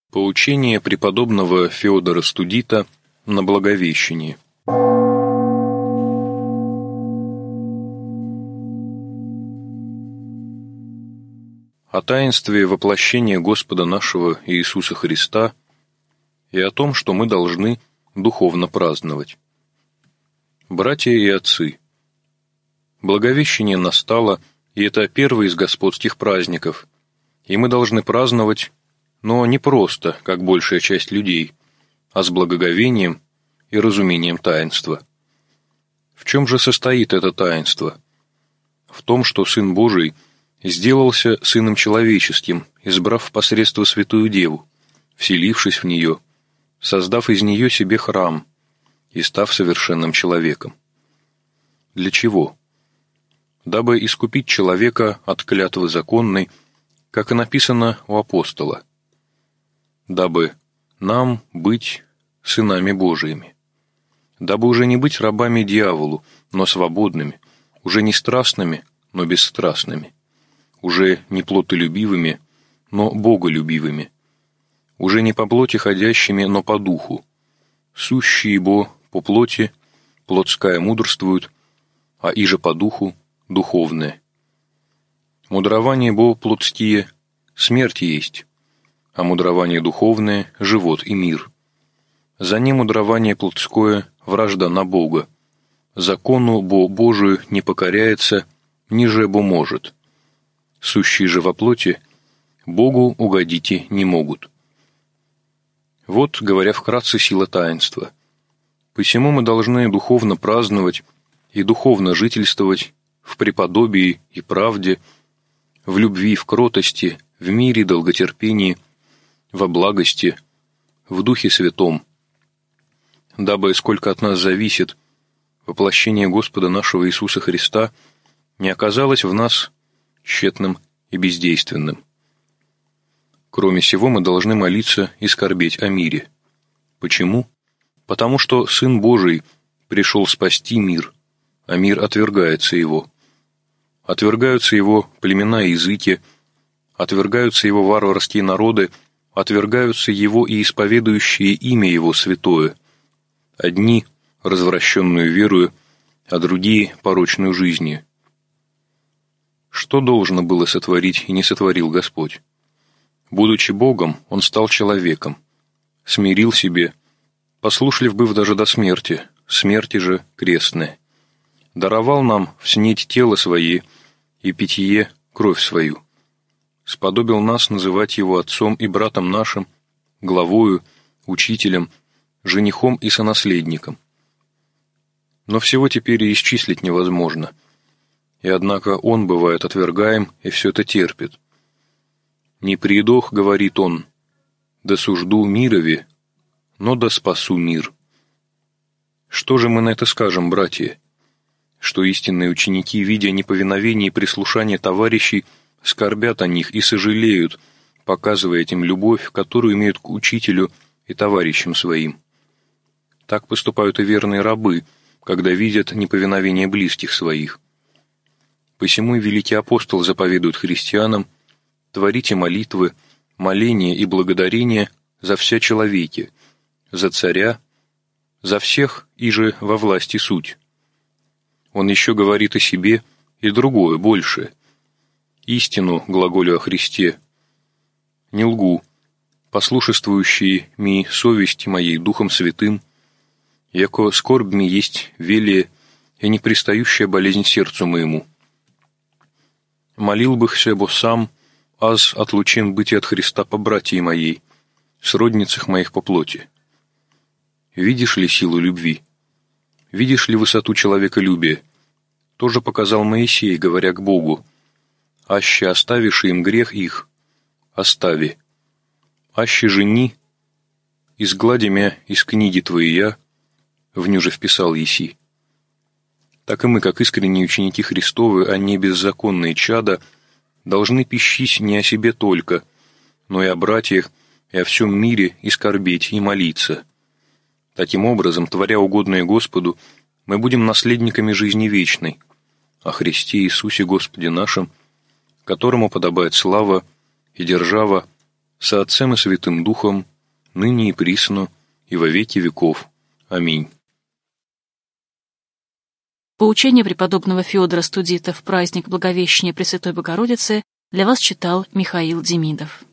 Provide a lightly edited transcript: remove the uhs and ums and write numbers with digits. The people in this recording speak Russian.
Поучение преподобного Феодора Студита на Благовещении. О таинстве воплощения Господа нашего Иисуса Христа и о том, что мы должны духовно праздновать. Братья и отцы, Благовещение настало, и это первый из господских праздников, и мы должны праздновать, но не просто, как большая часть людей, а с благоговением и разумением таинства. В чем же состоит это таинство? В том, что Сын Божий сделался Сыном Человеческим, избрав посредство Святую Деву, вселившись в нее, создав из нее себе храм и став совершенным человеком. Для чего? Дабы искупить человека от клятвы законной, как и написано у апостола, дабы нам быть сынами Божиими, дабы уже не быть рабами дьяволу, но свободными, уже не страстными, но бесстрастными, уже не плотолюбивыми, но боголюбивыми, уже не по плоти ходящими, но по духу, сущие бо по плоти, плотская мудрствуют, а иже по духу духовное. Мудрование бо плотские смерть есть, а мудрование духовное – живот и мир. За ним мудрование плотское – вражда на Бога. Закону бо Божию не покоряется, ниже бо может. Сущие же во плоти Богу угодите не могут. Вот, говоря вкратце, сила таинства. Посему мы должны духовно праздновать и духовно жительствовать в преподобии и правде, в любви, в кротости, в мире, долготерпении, во благости, в Духе Святом, дабы, сколько от нас зависит, воплощение Господа нашего Иисуса Христа не оказалось в нас тщетным и бездейственным. Кроме сего, мы должны молиться и скорбеть о мире. Почему? Потому что Сын Божий пришел спасти мир, а мир отвергается его. Отвергаются его племена и языки, отвергаются его варварские народы, отвергаются его и исповедующие имя его святое, одни – развращенную верою, а другие – порочную жизнью. Что должно было сотворить и не сотворил Господь? Будучи Богом, Он стал человеком, смирил себе, послушлив быв даже до смерти, смерти же крестной. Даровал нам вснеть тело свое и питье кровь свою. Сподобил нас называть Его Отцом и братом нашим, главою, учителем, женихом и сонаследником. Но всего теперь и исчислить невозможно. И однако Он бывает отвергаем и все это терпит. «Не предох, — говорит Он, — да сужду мирови, но да спасу мир». Что же мы на это скажем, братья? Что истинные ученики, видя неповиновение и прислушание товарищей, скорбят о них и сожалеют, показывая этим любовь, которую имеют к учителю и товарищам своим. Так поступают и верные рабы, когда видят неповиновение близких своих. Посему и великий апостол заповедует христианам: творите молитвы, моления и благодарения за вся человеки, за царя, за всех иже во власти суть. Он еще говорит о себе и другое, большее. Истину глаголю о Христе. Не лгу, послушествующие ми совести моей Духом Святым, яко скорбь ми есть велие и непристающая болезнь сердцу моему. Молил бых се бо сам, аз отлучен быть от Христа по братьей моей, сродницах моих по плоти. Видишь ли силу любви? Видишь ли высоту человеколюбия? Тоже показал Моисей, говоря к Богу: «Аще оставишь им грех их, остави. Аще жени, изглади мя из книги твоей, в ню же вписал еси». Так и мы, как искренние ученики Христовы, а не беззаконные чада, должны пищись не о себе только, но и о братьях, и о всем мире, и скорбеть, и молиться. Таким образом, творя угодное Господу, мы будем наследниками жизни вечной, о Христе Иисусе Господе нашем, которому подобает слава и держава со Отцем и Святым Духом, ныне и присно, и во веки веков. Аминь. Поучение преподобного Феодора Студита в праздник Благовещения Пресвятой Богородицы для вас читал Михаил Демидов.